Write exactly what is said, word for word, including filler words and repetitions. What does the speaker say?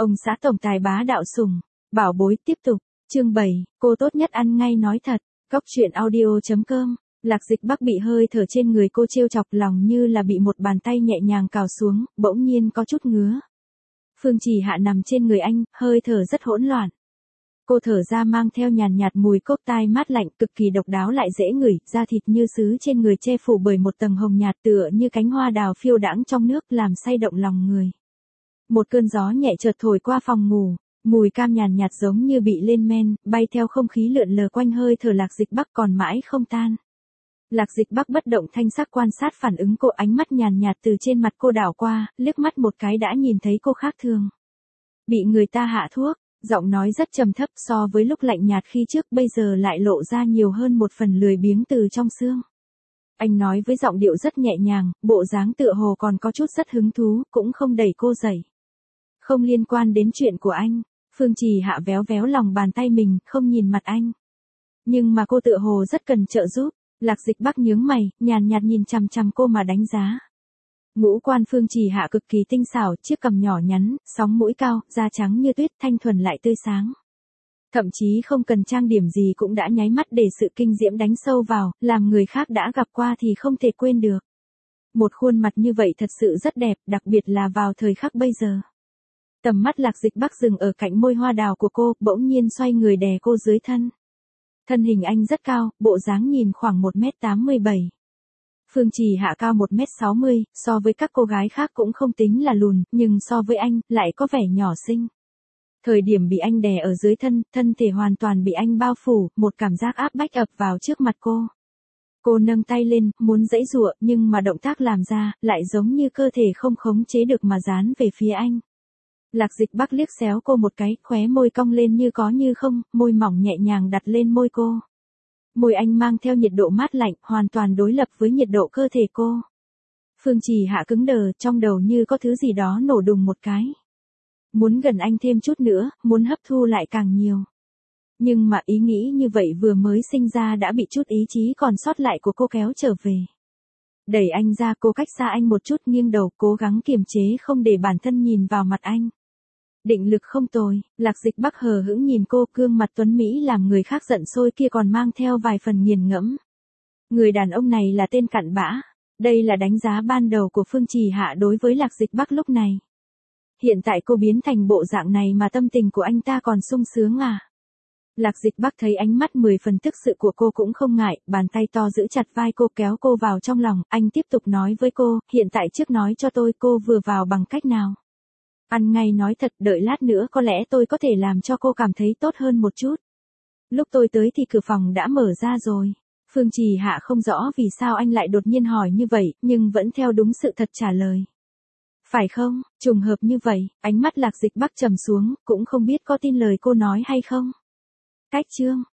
Ông xã tổng tài bá đạo sủng, bảo bối tiếp tục, chương bảy, cô tốt nhất ăn ngay nói thật, góc truyện audio chấm com, Lạc Dịch Bắc bị hơi thở trên người cô trêu chọc lòng như là bị một bàn tay nhẹ nhàng cào xuống, bỗng nhiên có chút ngứa. Phương Chỉ Hạ nằm trên người anh, hơi thở rất hỗn loạn. Cô thở ra mang theo nhàn nhạt mùi cốc tai mát lạnh cực kỳ độc đáo lại dễ ngửi, da thịt như sứ trên người che phủ bởi một tầng hồng nhạt tựa như cánh hoa đào phiêu đãng trong nước làm say động lòng người. Một cơn gió nhẹ chợt thổi qua phòng ngủ, mùi cam nhàn nhạt giống như bị lên men, bay theo không khí lượn lờ quanh hơi thở Lạc Dịch Bắc còn mãi không tan. Lạc Dịch Bắc bất động thanh sắc quan sát phản ứng cô, ánh mắt nhàn nhạt từ trên mặt cô đảo qua, liếc mắt một cái đã nhìn thấy cô khác thường. Bị người ta hạ thuốc, giọng nói rất trầm thấp so với lúc lạnh nhạt khi trước bây giờ lại lộ ra nhiều hơn một phần lười biếng từ trong xương. Anh nói với giọng điệu rất nhẹ nhàng, bộ dáng tựa hồ còn có chút rất hứng thú, cũng không đẩy cô dậy. Không liên quan đến chuyện của anh, Phương Chỉ Hạ véo véo lòng bàn tay mình, không nhìn mặt anh. Nhưng mà cô tựa hồ rất cần trợ giúp, Lạc Dịch Bắc nhướng mày, nhàn nhạt nhìn chằm chằm cô mà đánh giá. Ngũ quan Phương Chỉ Hạ cực kỳ tinh xảo, chiếc cằm nhỏ nhắn, sóng mũi cao, da trắng như tuyết, thanh thuần lại tươi sáng. Thậm chí không cần trang điểm gì cũng đã nháy mắt để sự kinh diễm đánh sâu vào, làm người khác đã gặp qua thì không thể quên được. Một khuôn mặt như vậy thật sự rất đẹp, đặc biệt là vào thời khắc bây giờ. Tầm mắt Lạc Dịch Bắc dừng ở cạnh môi hoa đào của cô, bỗng nhiên xoay người đè cô dưới thân. Thân hình anh rất cao, bộ dáng nhìn khoảng một mét tám mươi bảy. Phương Chỉ Hạ cao một mét sáu mươi, so với các cô gái khác cũng không tính là lùn, nhưng so với anh, lại có vẻ nhỏ xinh. Thời điểm bị anh đè ở dưới thân, thân thể hoàn toàn bị anh bao phủ, một cảm giác áp bách ập vào trước mặt cô. Cô nâng tay lên, muốn giãy giụa, nhưng mà động tác làm ra, lại giống như cơ thể không khống chế được mà dán về phía anh. Lạc Dịch Bắc liếc xéo cô một cái, khóe môi cong lên như có như không, môi mỏng nhẹ nhàng đặt lên môi cô. Môi anh mang theo nhiệt độ mát lạnh, hoàn toàn đối lập với nhiệt độ cơ thể cô. Phương Chỉ Hạ cứng đờ, trong đầu như có thứ gì đó nổ đùng một cái. Muốn gần anh thêm chút nữa, muốn hấp thu lại càng nhiều. Nhưng mà ý nghĩ như vậy vừa mới sinh ra đã bị chút ý chí còn sót lại của cô kéo trở về. Đẩy anh ra, cô cách xa anh một chút, nghiêng đầu cố gắng kiềm chế không để bản thân nhìn vào mặt anh. Định lực không tồi, Lạc Dịch Bắc hờ hững nhìn cô, gương mặt tuấn Mỹ làm người khác giận sôi kia còn mang theo vài phần nghiền ngẫm. Người đàn ông này là tên cặn bã. Đây là đánh giá ban đầu của Phương Chỉ Hạ đối với Lạc Dịch Bắc lúc này. Hiện tại cô biến thành bộ dạng này mà tâm tình của anh ta còn sung sướng à? Lạc Dịch Bắc thấy ánh mắt mười phần tức sự của cô cũng không ngại, bàn tay to giữ chặt vai cô kéo cô vào trong lòng, anh tiếp tục nói với cô, hiện tại trước nói cho tôi cô vừa vào bằng cách nào. Ăn ngay nói thật, đợi lát nữa có lẽ tôi có thể làm cho cô cảm thấy tốt hơn một chút. Lúc tôi tới thì cửa phòng đã mở ra rồi. Phương Chỉ Hạ không rõ vì sao anh lại đột nhiên hỏi như vậy, nhưng vẫn theo đúng sự thật trả lời. Phải không, trùng hợp như vậy, ánh mắt Lạc Dịch Bắc trầm xuống, cũng không biết có tin lời cô nói hay không. Cách chương,